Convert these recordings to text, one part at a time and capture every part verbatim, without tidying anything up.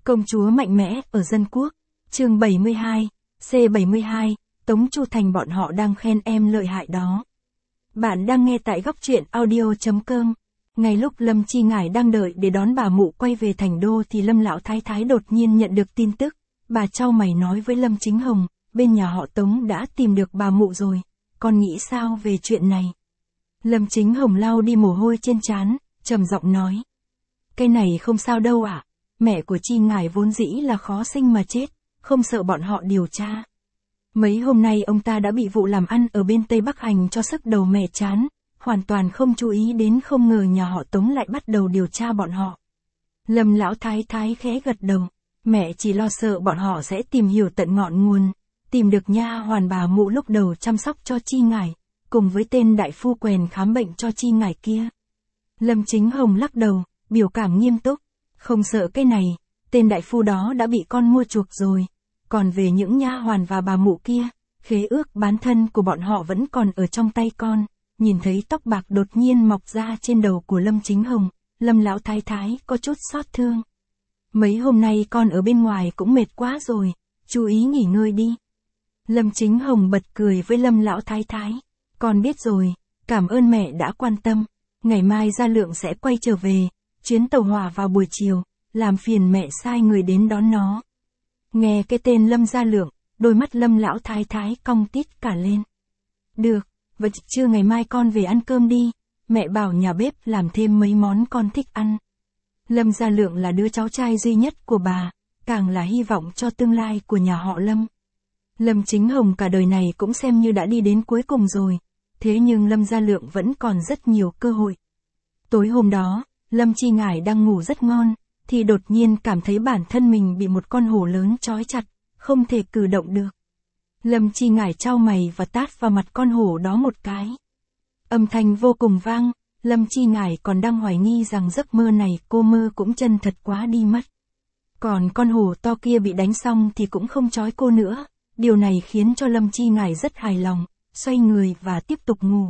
Công chúa mạnh mẽ ở dân quốc, chương bảy mươi hai, C bảy mươi hai, Tống Chu Thành bọn họ đang khen em lợi hại đó. Bạn đang nghe tại góc truyện audio.com. Ngay lúc Lâm Chi Ngải đang đợi để đón bà mụ quay về thành đô thì Lâm lão thái thái đột nhiên nhận được tin tức. Bà chau mày nói với Lâm Chính Hồng, bên nhà họ Tống đã tìm được bà mụ rồi, con nghĩ sao về chuyện này? Lâm Chính Hồng lau đi mồ hôi trên trán, trầm giọng nói. Cái này không sao đâu ạ, à? Mẹ của Chi Ngải vốn dĩ là khó sinh mà chết, không sợ bọn họ điều tra. Mấy hôm nay ông ta đã bị vụ làm ăn ở bên Tây Bắc hành cho sức đầu mẻ chán, hoàn toàn không chú ý đến không ngờ nhà họ Tống lại bắt đầu điều tra bọn họ. Lâm lão thái thái khẽ gật đầu, mẹ chỉ lo sợ bọn họ sẽ tìm hiểu tận ngọn nguồn, tìm được nha hoàn bà mụ lúc đầu chăm sóc cho Chi Ngải, cùng với tên đại phu quèn khám bệnh cho Chi Ngải kia. Lâm Chính Hồng lắc đầu, biểu cảm nghiêm túc, không sợ cái này, tên đại phu đó đã bị con mua chuộc rồi, còn về những nha hoàn và bà mụ kia, khế ước bán thân của bọn họ vẫn còn ở trong tay con. Nhìn thấy tóc bạc đột nhiên mọc ra trên đầu của Lâm Chính Hồng, Lâm lão thái thái có chút xót thương. Mấy hôm nay con ở bên ngoài cũng mệt quá rồi, chú ý nghỉ ngơi đi. Lâm Chính Hồng bật cười với Lâm lão thái thái, con biết rồi, cảm ơn mẹ đã quan tâm, ngày mai Gia Lượng sẽ quay trở về, chuyến tàu hỏa vào buổi chiều, làm phiền mẹ sai người đến đón nó. Nghe cái tên Lâm Gia Lượng, đôi mắt Lâm lão thái thái cong tít cả lên. Được, vậy trưa ngày mai con về ăn cơm đi, mẹ bảo nhà bếp làm thêm mấy món con thích ăn. Lâm Gia Lượng là đứa cháu trai duy nhất của bà, càng là hy vọng cho tương lai của nhà họ Lâm. Lâm Chính Hồng cả đời này cũng xem như đã đi đến cuối cùng rồi, thế nhưng Lâm Gia Lượng vẫn còn rất nhiều cơ hội. Tối hôm đó, Lâm Chi Ngải đang ngủ rất ngon, thì đột nhiên cảm thấy bản thân mình bị một con hổ lớn trói chặt, không thể cử động được. Lâm Chi Ngải chau mày và tát vào mặt con hổ đó một cái. Âm thanh vô cùng vang, Lâm Chi Ngải còn đang hoài nghi rằng giấc mơ này cô mơ cũng chân thật quá đi mất. Còn con hổ to kia bị đánh xong thì cũng không trói cô nữa, điều này khiến cho Lâm Chi Ngải rất hài lòng, xoay người và tiếp tục ngủ.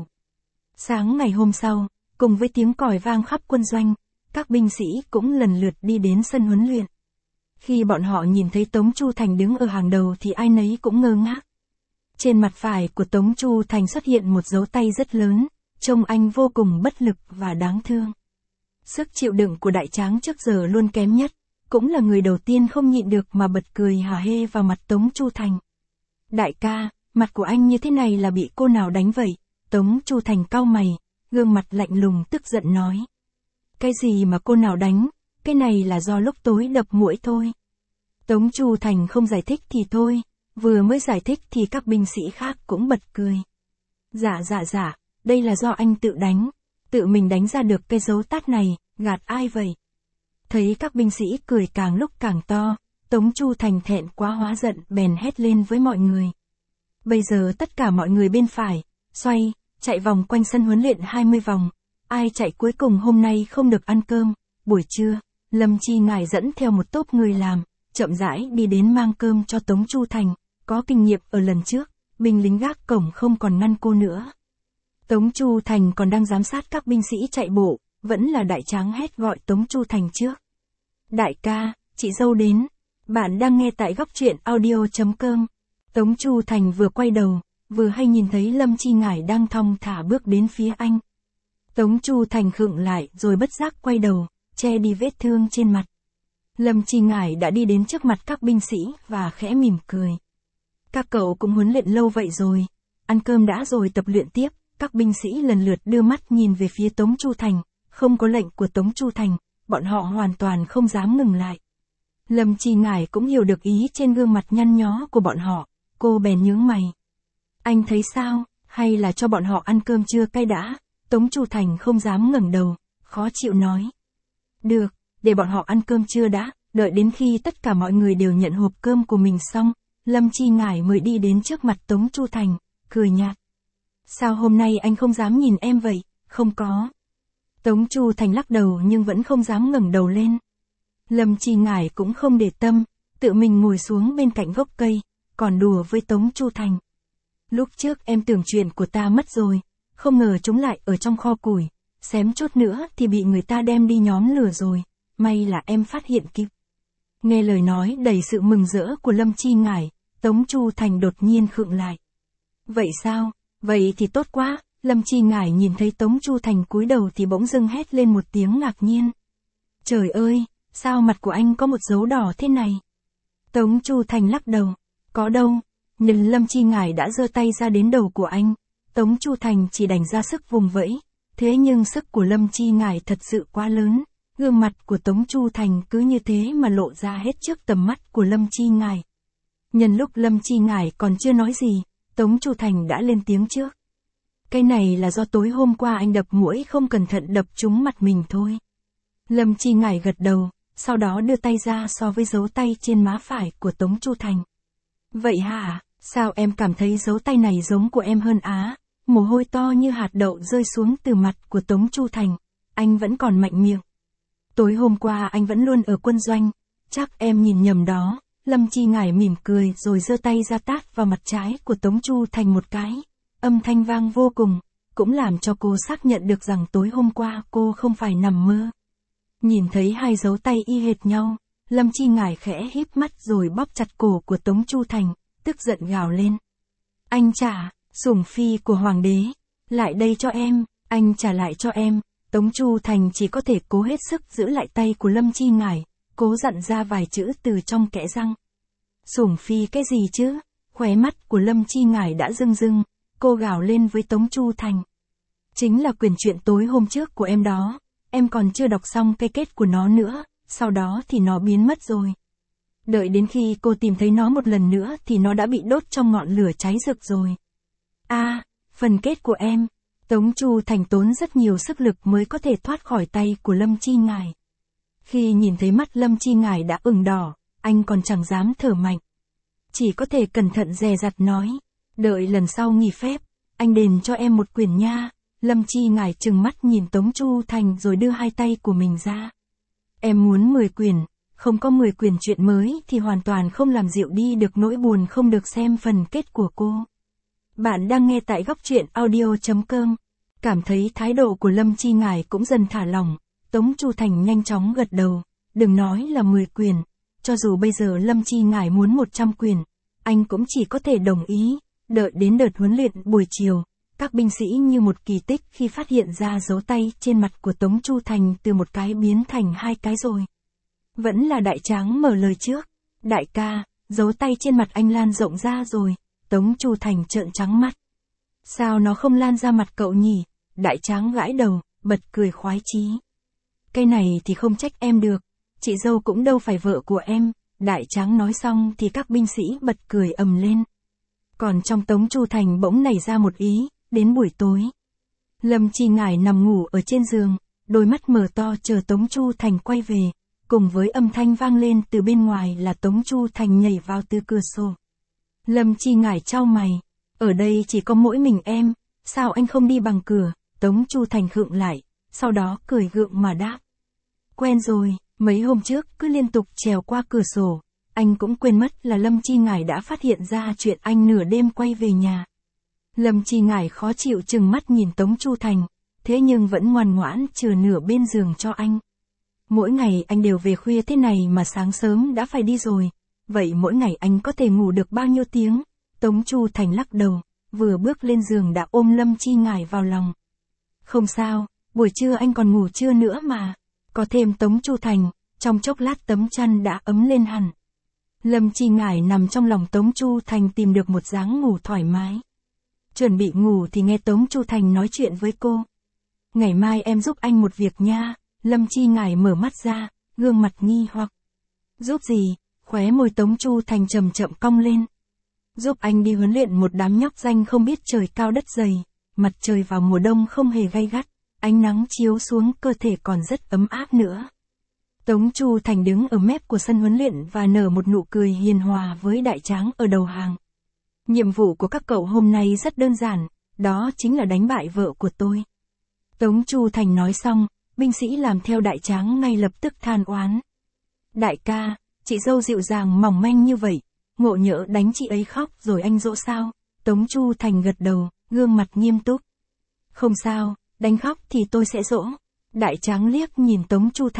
Sáng ngày hôm sau, cùng với tiếng còi vang khắp quân doanh, các binh sĩ cũng lần lượt đi đến sân huấn luyện. Khi bọn họ nhìn thấy Tống Chu Thành đứng ở hàng đầu thì ai nấy cũng ngơ ngác. Trên mặt phải của Tống Chu Thành xuất hiện một dấu tay rất lớn, trông anh vô cùng bất lực và đáng thương. Sức chịu đựng của đại tráng trước giờ luôn kém nhất, cũng là người đầu tiên không nhịn được mà bật cười hả hê vào mặt Tống Chu Thành. Đại ca, mặt của anh như thế này là bị cô nào đánh vậy? Tống Chu Thành cau mày, gương mặt lạnh lùng tức giận nói. Cái gì mà cô nào đánh, cái này là do lúc tối đập muỗi thôi. Tống Chu Thành không giải thích thì thôi, vừa mới giải thích thì các binh sĩ khác cũng bật cười. Dạ dạ dạ, đây là do anh tự đánh, tự mình đánh ra được cái dấu tát này, gạt ai vậy? Thấy các binh sĩ cười càng lúc càng to, Tống Chu Thành thẹn quá hóa giận bèn hét lên với mọi người. Bây giờ tất cả mọi người bên phải, xoay, chạy vòng quanh sân huấn luyện hai mươi vòng, ai chạy cuối cùng hôm nay không được ăn cơm. Buổi trưa, Lâm Chi Ngải dẫn theo một tốp người làm, chậm rãi đi đến mang cơm cho Tống Chu Thành, có kinh nghiệm ở lần trước, binh lính gác cổng không còn ngăn cô nữa. Tống Chu Thành còn đang giám sát các binh sĩ chạy bộ, vẫn là đại tráng hét gọi Tống Chu Thành trước. Đại ca, chị dâu đến, bạn đang nghe tại góc truyện audio.com. Tống Chu Thành vừa quay đầu, vừa hay nhìn thấy Lâm Chi Ngải đang thong thả bước đến phía anh. Tống Chu Thành khựng lại rồi bất giác quay đầu, che đi vết thương trên mặt. Lâm Chi Ngải đã đi đến trước mặt các binh sĩ và khẽ mỉm cười. Các cậu cũng huấn luyện lâu vậy rồi, ăn cơm đã rồi tập luyện tiếp. Các binh sĩ lần lượt đưa mắt nhìn về phía Tống Chu Thành, không có lệnh của Tống Chu Thành, bọn họ hoàn toàn không dám ngừng lại. Lâm Chi Ngải cũng hiểu được ý trên gương mặt nhăn nhó của bọn họ, cô bèn nhướng mày. Anh thấy sao, hay là cho bọn họ ăn cơm trưa cay đã? Tống Chu Thành không dám ngẩng đầu, khó chịu nói. Được, để bọn họ ăn cơm trưa đã, đợi đến khi tất cả mọi người đều nhận hộp cơm của mình xong, Lâm Chi Ngải mới đi đến trước mặt Tống Chu Thành, cười nhạt. Sao hôm nay anh không dám nhìn em vậy? Không có. Tống Chu Thành lắc đầu nhưng vẫn không dám ngẩng đầu lên. Lâm Chi Ngải cũng không để tâm, tự mình ngồi xuống bên cạnh gốc cây, còn đùa với Tống Chu Thành. Lúc trước em tưởng chuyện của ta mất rồi, không ngờ chúng lại ở trong kho củi, xém chút nữa thì bị người ta đem đi nhóm lửa rồi, may là em phát hiện kịp. Nghe lời nói đầy sự mừng rỡ của Lâm Chi Ngải, Tống Chu Thành đột nhiên khựng lại. Vậy sao, vậy thì tốt quá, Lâm Chi Ngải nhìn thấy Tống Chu Thành cúi đầu thì bỗng dưng hét lên một tiếng ngạc nhiên. Trời ơi, sao mặt của anh có một dấu đỏ thế này? Tống Chu Thành lắc đầu, có đâu, nhìn Lâm Chi Ngải đã giơ tay ra đến đầu của anh, Tống Chu Thành chỉ đành ra sức vùng vẫy, thế nhưng sức của Lâm Chi Ngải thật sự quá lớn, gương mặt của Tống Chu Thành cứ như thế mà lộ ra hết trước tầm mắt của Lâm Chi Ngải. Nhân lúc Lâm Chi Ngải còn chưa nói gì, Tống Chu Thành đã lên tiếng trước. Cái này là do tối hôm qua anh đập muỗi không cẩn thận đập trúng mặt mình thôi. Lâm Chi Ngải gật đầu, sau đó đưa tay ra so với dấu tay trên má phải của Tống Chu Thành. Vậy hả, sao em cảm thấy dấu tay này giống của em hơn á? Mồ hôi to như hạt đậu rơi xuống từ mặt của Tống Chu Thành, anh vẫn còn mạnh miệng. Tối hôm qua anh vẫn luôn ở quân doanh, chắc em nhìn nhầm đó. Lâm Chi Ngải mỉm cười rồi giơ tay ra tát vào mặt trái của Tống Chu Thành một cái. Âm thanh vang vô cùng, cũng làm cho cô xác nhận được rằng tối hôm qua cô không phải nằm mơ. Nhìn thấy hai dấu tay y hệt nhau, Lâm Chi Ngải khẽ híp mắt rồi bóp chặt cổ của Tống Chu Thành, tức giận gào lên. Anh trả, sủng phi của hoàng đế, lại đây cho em, anh trả lại cho em. Tống Chu Thành chỉ có thể cố hết sức giữ lại tay của Lâm Chi Ngải, cố dặn ra vài chữ từ trong kẽ răng. Sủng phi cái gì chứ? Khóe mắt của Lâm Chi Ngải đã rưng rưng, cô gào lên với Tống Chu Thành. Chính là quyển truyện tối hôm trước của em đó, em còn chưa đọc xong cái kết của nó nữa, sau đó thì nó biến mất rồi. Đợi đến khi cô tìm thấy nó một lần nữa thì nó đã bị đốt trong ngọn lửa cháy rực rồi. A, à, phần kết của em. Tống Chu Thành tốn rất nhiều sức lực mới có thể thoát khỏi tay của Lâm Chi Ngải. Khi nhìn thấy mắt Lâm Chi Ngải đã ửng đỏ, anh còn chẳng dám thở mạnh. Chỉ có thể cẩn thận dè dặt nói, đợi lần sau nghỉ phép, anh đền cho em một quyển nha. Lâm Chi Ngải trừng mắt nhìn Tống Chu Thành rồi đưa hai tay của mình ra. Em muốn mười quyển, không có mười quyển truyện mới thì hoàn toàn không làm dịu đi được nỗi buồn không được xem phần kết của cô. Bạn đang nghe tại góc truyện audio chấm com. Cảm thấy thái độ của Lâm Chi Ngải cũng dần thả lỏng, Tống Chu Thành nhanh chóng gật đầu, đừng nói là mười quyển, cho dù bây giờ Lâm Chi Ngải muốn một trăm quyển, anh cũng chỉ có thể đồng ý. Đợi đến đợt huấn luyện buổi chiều, các binh sĩ như một kỳ tích khi phát hiện ra dấu tay trên mặt của Tống Chu Thành từ một cái biến thành hai cái rồi. Vẫn là Đại Tráng mở lời trước. Đại ca, dấu tay trên mặt anh lan rộng ra rồi. Tống Chu Thành trợn trắng mắt. Sao nó không lan ra mặt cậu nhỉ? Đại Tráng gãi đầu, bật cười khoái chí. Cái này thì không trách em được, chị dâu cũng đâu phải vợ của em. Đại Tráng nói xong thì các binh sĩ bật cười ầm lên. Còn trong Tống Chu Thành bỗng nảy ra một ý, đến buổi tối. Lâm Chi Ngải nằm ngủ ở trên giường, đôi mắt mở to chờ Tống Chu Thành quay về, cùng với âm thanh vang lên từ bên ngoài là Tống Chu Thành nhảy vào từ cửa sổ. Lâm Chi Ngải chau mày, ở đây chỉ có mỗi mình em, sao anh không đi bằng cửa? Tống Chu Thành khựng lại, sau đó cười gượng mà đáp. Quen rồi, mấy hôm trước cứ liên tục trèo qua cửa sổ, anh cũng quên mất là Lâm Chi Ngải đã phát hiện ra chuyện anh nửa đêm quay về nhà. Lâm Chi Ngải khó chịu chừng mắt nhìn Tống Chu Thành, thế nhưng vẫn ngoan ngoãn chừa nửa bên giường cho anh. Mỗi ngày anh đều về khuya thế này mà sáng sớm đã phải đi rồi, vậy mỗi ngày anh có thể ngủ được bao nhiêu tiếng? Tống Chu Thành lắc đầu, vừa bước lên giường đã ôm Lâm Chi Ngải vào lòng. Không sao, buổi trưa anh còn ngủ trưa nữa mà. Có thêm Tống Chu Thành, trong chốc lát tấm chăn đã ấm lên hẳn. Lâm Chi Ngải nằm trong lòng Tống Chu Thành tìm được một dáng ngủ thoải mái. Chuẩn bị ngủ thì nghe Tống Chu Thành nói chuyện với cô. Ngày mai em giúp anh một việc nha. Lâm Chi Ngải mở mắt ra, gương mặt nghi hoặc. Giúp gì? Khóe môi Tống Chu Thành chậm chậm cong lên. Giúp anh đi huấn luyện một đám nhóc danh không biết trời cao đất dày. Mặt trời vào mùa đông không hề gay gắt, ánh nắng chiếu xuống cơ thể còn rất ấm áp nữa. Tống Chu Thành đứng ở mép của sân huấn luyện và nở một nụ cười hiền hòa với Đại Tráng ở đầu hàng. Nhiệm vụ của các cậu hôm nay rất đơn giản, đó chính là đánh bại vợ của tôi. Tống Chu Thành nói xong, binh sĩ làm theo Đại Tráng ngay lập tức than oán. Đại ca, chị dâu dịu dàng mỏng manh như vậy, ngộ nhỡ đánh chị ấy khóc rồi anh dỗ sao? Tống Chu Thành gật đầu, gương mặt nghiêm túc. Không sao, đánh khóc thì tôi sẽ dỗ. Đại Tráng liếc nhìn Tống Chu Thành,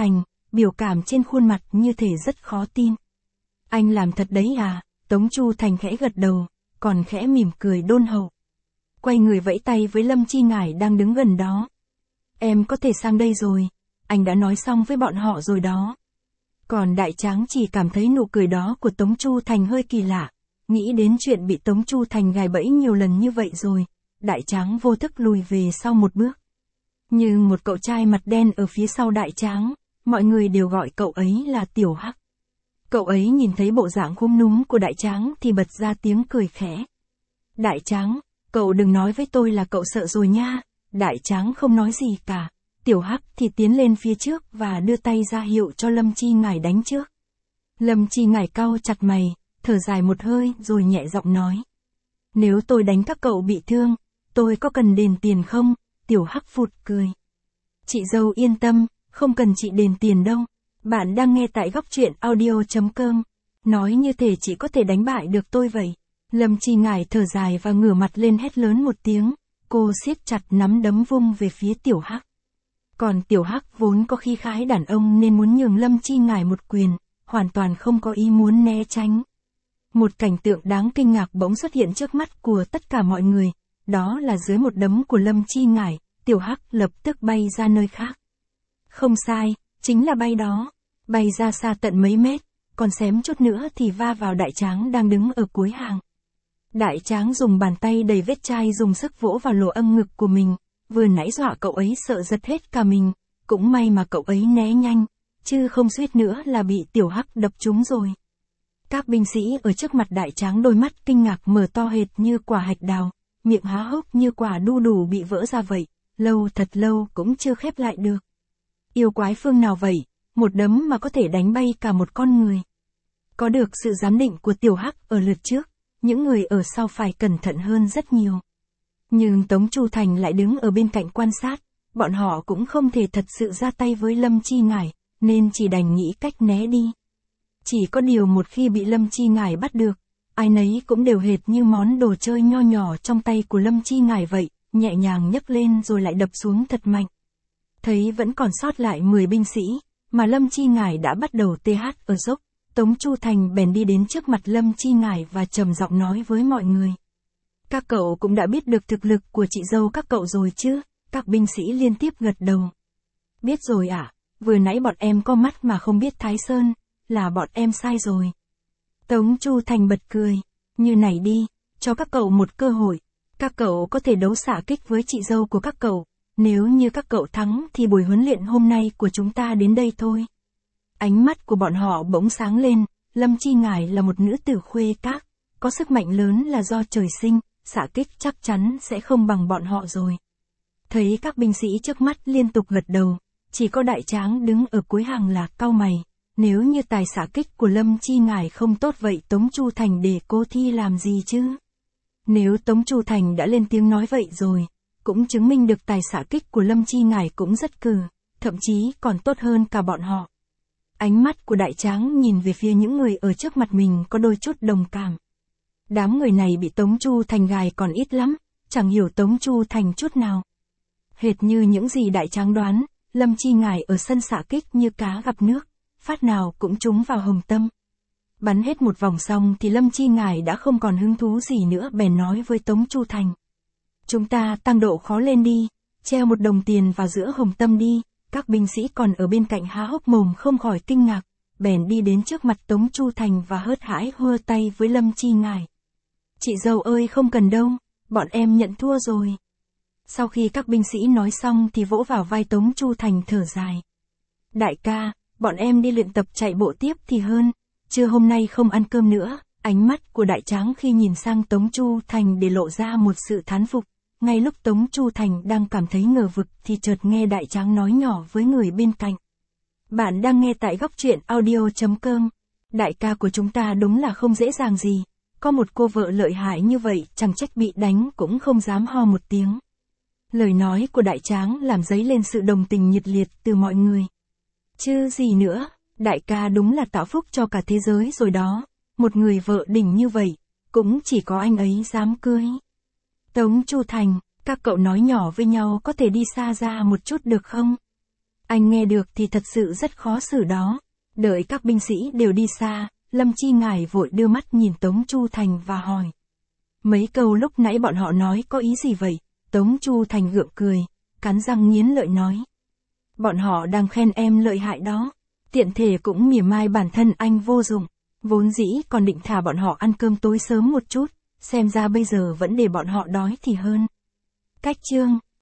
biểu cảm trên khuôn mặt như thể rất khó tin. Anh làm thật đấy à? Tống Chu Thành khẽ gật đầu, còn khẽ mỉm cười đôn hậu. Quay người vẫy tay với Lâm Chi Ngải đang đứng gần đó. Em có thể sang đây rồi, anh đã nói xong với bọn họ rồi đó. Còn Đại Tráng chỉ cảm thấy nụ cười đó của Tống Chu Thành hơi kỳ lạ, nghĩ đến chuyện bị Tống Chu Thành gài bẫy nhiều lần như vậy rồi, Đại Tráng vô thức lùi về sau một bước. Như một cậu trai mặt đen ở phía sau Đại Tráng, mọi người đều gọi cậu ấy là Tiểu Hắc. Cậu ấy nhìn thấy bộ dạng khúm núm của Đại Tráng thì bật ra tiếng cười khẽ. Đại Tráng, cậu đừng nói với tôi là cậu sợ rồi nha. Đại Tráng không nói gì cả. Tiểu Hắc thì tiến lên phía trước và đưa tay ra hiệu cho Lâm Chi Ngải đánh trước. Lâm Chi Ngải cau chặt mày, thở dài một hơi rồi nhẹ giọng nói. Nếu tôi đánh các cậu bị thương, tôi có cần đền tiền không? Tiểu Hắc phụt cười. Chị dâu yên tâm, không cần chị đền tiền đâu. Bạn đang nghe tại góc truyện audio chấm com. Nói như thể chị có thể đánh bại được tôi vậy. Lâm Chi Ngải thở dài và ngửa mặt lên hét lớn một tiếng. Cô siết chặt nắm đấm vung về phía Tiểu Hắc. Còn Tiểu Hắc vốn có khí khái đàn ông nên muốn nhường Lâm Chi Ngải một quyền, hoàn toàn không có ý muốn né tránh. Một cảnh tượng đáng kinh ngạc bỗng xuất hiện trước mắt của tất cả mọi người, đó là dưới một đấm của Lâm Chi Ngải, Tiểu Hắc lập tức bay ra nơi khác. Không sai, chính là bay đó, bay ra xa tận mấy mét, còn xém chút nữa thì va vào Đại Tráng đang đứng ở cuối hàng. Đại Tráng dùng bàn tay đầy vết chai dùng sức vỗ vào lỗ âm ngực của mình, vừa nãy dọa cậu ấy sợ giật hết cả mình, cũng may mà cậu ấy né nhanh, chứ không suýt nữa là bị Tiểu Hắc đập trúng rồi. Các binh sĩ ở trước mặt Đại Tráng đôi mắt kinh ngạc mở to hệt như quả hạch đào, miệng há hốc như quả đu đủ bị vỡ ra vậy, lâu thật lâu cũng chưa khép lại được. Yêu quái phương nào vậy, một đấm mà có thể đánh bay cả một con người. Có được sự giám định của Tiểu Hắc ở lượt trước, những người ở sau phải cẩn thận hơn rất nhiều. Nhưng Tống Chu Thành lại đứng ở bên cạnh quan sát, bọn họ cũng không thể thật sự ra tay với Lâm Chi Ngải, nên chỉ đành nghĩ cách né đi. Chỉ có điều một khi bị Lâm Chi Ngải bắt được, ai nấy cũng đều hệt như món đồ chơi nho nhỏ trong tay của Lâm Chi Ngải vậy, nhẹ nhàng nhấc lên rồi lại đập xuống thật mạnh. Thấy vẫn còn sót lại mười binh sĩ, mà Lâm Chi Ngải đã bắt đầu tê hát ở dốc, Tống Chu Thành bèn đi đến trước mặt Lâm Chi Ngải và trầm giọng nói với mọi người. Các cậu cũng đã biết được thực lực của chị dâu các cậu rồi chứ? Các binh sĩ liên tiếp gật đầu. Biết rồi ạ, à, vừa nãy bọn em có mắt mà không biết Thái Sơn, là bọn em sai rồi. Tống Chu Thành bật cười, như này đi, cho các cậu một cơ hội, các cậu có thể đấu xạ kích với chị dâu của các cậu, nếu như các cậu thắng thì buổi huấn luyện hôm nay của chúng ta đến đây thôi. Ánh mắt của bọn họ bỗng sáng lên, Lâm Chi Ngải là một nữ tử khuê các, có sức mạnh lớn là do trời sinh, xạ kích chắc chắn sẽ không bằng bọn họ rồi. Thấy các binh sĩ trước mắt liên tục gật đầu, chỉ có Đại Tráng đứng ở cuối hàng là cau mày, nếu như tài xạ kích của Lâm Chi Ngải không tốt vậy Tống Chu Thành để cô thi làm gì chứ? Nếu Tống Chu Thành đã lên tiếng nói vậy rồi, cũng chứng minh được tài xạ kích của Lâm Chi Ngải cũng rất cừ, thậm chí còn tốt hơn cả bọn họ. Ánh mắt của Đại Tráng nhìn về phía những người ở trước mặt mình có đôi chút đồng cảm. Đám người này bị Tống Chu Thành gài còn ít lắm, chẳng hiểu Tống Chu Thành chút nào. Hệt như những gì Đại Tráng đoán, Lâm Chi Ngải ở sân xạ kích như cá gặp nước, phát nào cũng trúng vào hồng tâm. Bắn hết một vòng xong thì Lâm Chi Ngải đã không còn hứng thú gì nữa bèn nói với Tống Chu Thành. Chúng ta tăng độ khó lên đi, treo một đồng tiền vào giữa hồng tâm đi. Các binh sĩ còn ở bên cạnh há hốc mồm không khỏi kinh ngạc, bèn đi đến trước mặt Tống Chu Thành và hớt hải hưa tay với Lâm Chi Ngải. Chị dâu ơi không cần đâu, bọn em nhận thua rồi. Sau khi các binh sĩ nói xong thì vỗ vào vai Tống Chu Thành thở dài. Đại ca, bọn em đi luyện tập chạy bộ tiếp thì hơn, trưa hôm nay không ăn cơm nữa. Ánh mắt của Đại Tráng khi nhìn sang Tống Chu Thành để lộ ra một sự thán phục. Ngay lúc Tống Chu Thành đang cảm thấy ngờ vực thì chợt nghe Đại Tráng nói nhỏ với người bên cạnh. Bạn đang nghe tại góc truyện audio chấm com. Đại ca của chúng ta đúng là không dễ dàng gì. Có một cô vợ lợi hại như vậy chẳng trách bị đánh cũng không dám ho một tiếng. Lời nói của Đại Tráng làm dấy lên sự đồng tình nhiệt liệt từ mọi người. Chứ gì nữa, đại ca đúng là tạo phúc cho cả thế giới rồi đó. Một người vợ đỉnh như vậy, cũng chỉ có anh ấy dám cưới. Tống Chu Thành, các cậu nói nhỏ với nhau có thể đi xa ra một chút được không? Anh nghe được thì thật sự rất khó xử đó. Đợi các binh sĩ đều đi xa, Lâm Chi Ngải vội đưa mắt nhìn Tống Chu Thành và hỏi. Mấy câu lúc nãy bọn họ nói có ý gì vậy? Tống Chu Thành gượng cười, cắn răng nghiến lợi nói. Bọn họ đang khen em lợi hại đó. Tiện thể cũng mỉa mai bản thân anh vô dụng. Vốn dĩ còn định thả bọn họ ăn cơm tối sớm một chút, xem ra bây giờ vẫn để bọn họ đói thì hơn. Cách chương